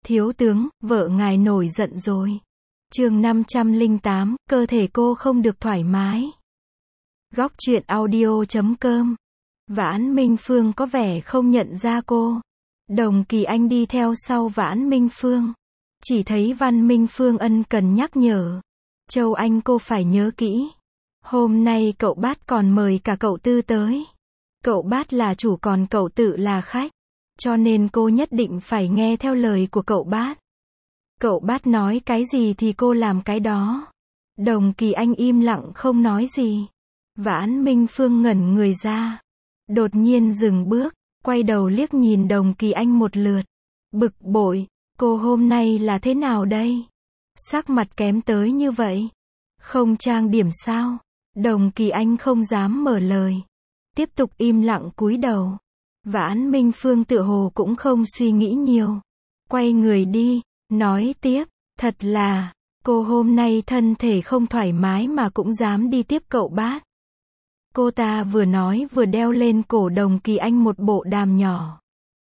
Thiếu tướng, vợ ngài nổi giận rồi. Chương 508, cơ thể cô không được thoải mái. Góc truyện audio.com. Vãn Minh Phương có vẻ không nhận ra cô. Đồng Kỳ Anh đi theo sau Vãn Minh Phương. Chỉ thấy Văn Minh Phương ân cần nhắc nhở. Châu Anh cô phải nhớ kỹ. Hôm nay cậu Bát còn mời cả cậu Tư tới. Cậu Bát là chủ còn cậu Tự là khách. Cho nên cô nhất định phải nghe theo lời của cậu Bát. Cậu Bát nói cái gì thì cô làm cái đó. Đồng Kỳ Anh im lặng không nói gì. Vãn Minh Phương ngẩn người ra. Đột nhiên dừng bước, quay đầu liếc nhìn Đồng Kỳ Anh một lượt. Bực bội, cô hôm nay là thế nào đây? Sắc mặt kém tới như vậy. Không trang điểm sao? Đồng Kỳ Anh không dám mở lời. Tiếp tục im lặng cúi đầu. Vãn Minh Phương tựa hồ cũng không suy nghĩ nhiều. Quay người đi, nói tiếp, thật là, cô hôm nay thân thể không thoải mái mà cũng dám đi tiếp cậu Bát. Cô ta vừa nói vừa đeo lên cổ Đồng Kỳ Anh một bộ đàm nhỏ.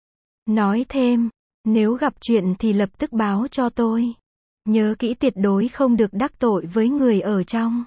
Nói thêm, nếu gặp chuyện thì lập tức báo cho tôi. Nhớ kỹ tuyệt đối không được đắc tội với người ở trong.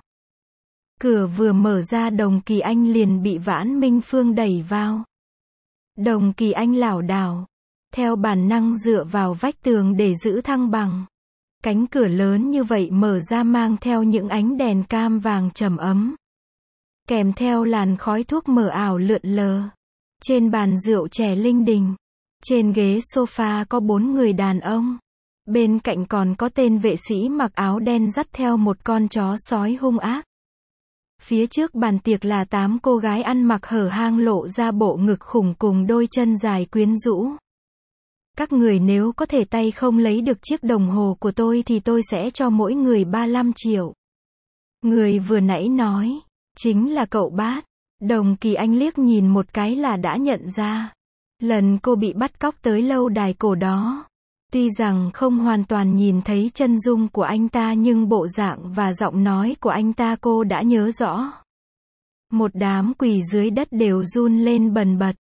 Cửa vừa mở ra Đồng Kỳ Anh liền bị Vãn Minh Phương đẩy vào. Đồng Kỳ Anh lảo đảo, theo bản năng dựa vào vách tường để giữ thăng bằng. Cánh cửa lớn như vậy mở ra mang theo những ánh đèn cam vàng trầm ấm. Kèm theo làn khói thuốc mờ ảo lượn lờ. Trên bàn rượu chè linh đình. Trên ghế sofa có 4 người đàn ông. Bên cạnh còn có tên vệ sĩ mặc áo đen dắt theo một con chó sói hung ác. Phía trước bàn tiệc là 8 cô gái ăn mặc hở hang lộ ra bộ ngực khủng cùng đôi chân dài quyến rũ. Các người nếu có thể tay không lấy được chiếc đồng hồ của tôi thì tôi sẽ cho mỗi người 35 triệu. Người vừa nãy nói, chính là cậu Bát. Đồng Kỳ Anh liếc nhìn một cái là đã nhận ra. Lần cô bị bắt cóc tới lâu đài cổ đó. Tuy rằng không hoàn toàn nhìn thấy chân dung của anh ta nhưng bộ dạng và giọng nói của anh ta cô đã nhớ rõ. Một đám quỷ dưới đất đều run lên bần bật.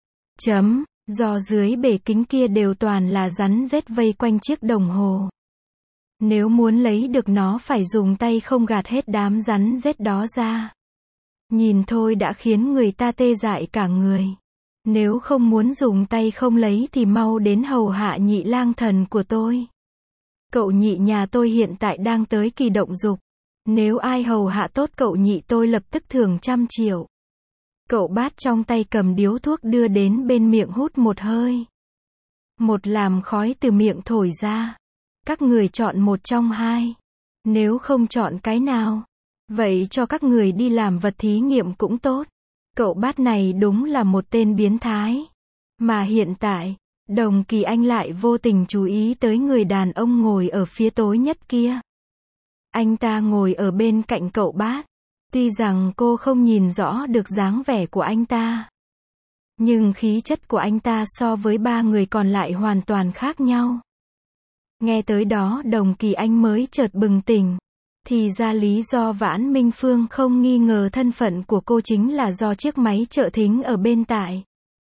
Do dưới bể kính kia đều toàn là rắn rết vây quanh chiếc đồng hồ. Nếu muốn lấy được nó phải dùng tay không gạt hết đám rắn rết đó ra. Nhìn thôi đã khiến người ta tê dại cả người. Nếu không muốn dùng tay không lấy thì mau đến hầu hạ nhị lang thần của tôi. Cậu nhị nhà tôi hiện tại đang tới kỳ động dục. Nếu ai hầu hạ tốt cậu nhị tôi lập tức thưởng 100 triệu. Cậu Bát trong tay cầm điếu thuốc đưa đến bên miệng hút một hơi. Một làn khói từ miệng thổi ra. Các người chọn một trong hai. Nếu không chọn cái nào, vậy cho các người đi làm vật thí nghiệm cũng tốt. Cậu Bát này đúng là một tên biến thái. Mà hiện tại, Đồng Kỳ Anh lại vô tình chú ý tới người đàn ông ngồi ở phía tối nhất kia. Anh ta ngồi ở bên cạnh cậu Bát. Tuy rằng cô không nhìn rõ được dáng vẻ của anh ta. Nhưng khí chất của anh ta so với 3 người còn lại hoàn toàn khác nhau. Nghe tới đó Đồng Kỳ Anh mới chợt bừng tỉnh. Thì ra lý do Vãn Minh Phương không nghi ngờ thân phận của cô chính là do chiếc máy trợ thính ở bên tại.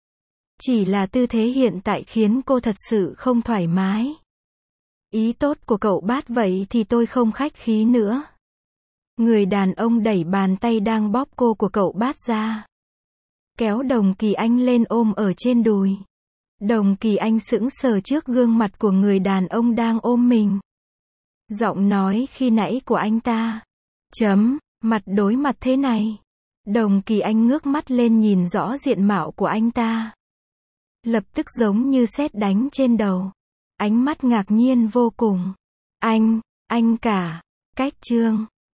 Chỉ là tư thế hiện tại khiến cô thật sự không thoải mái. Ý tốt của cậu Bát vậy thì tôi không khách khí nữa. Người đàn ông đẩy bàn tay đang bóp cô của cậu Bát ra. Kéo Đồng Kỳ Anh lên ôm ở trên đùi. Đồng Kỳ Anh sững sờ trước gương mặt của người đàn ông đang ôm mình. Giọng nói khi nãy của anh ta. Mặt đối mặt thế này. Đồng Kỳ Anh ngước mắt lên nhìn rõ diện mạo của anh ta. Lập tức giống như sét đánh trên đầu. Ánh mắt ngạc nhiên vô cùng. Anh cả. Cách Trương.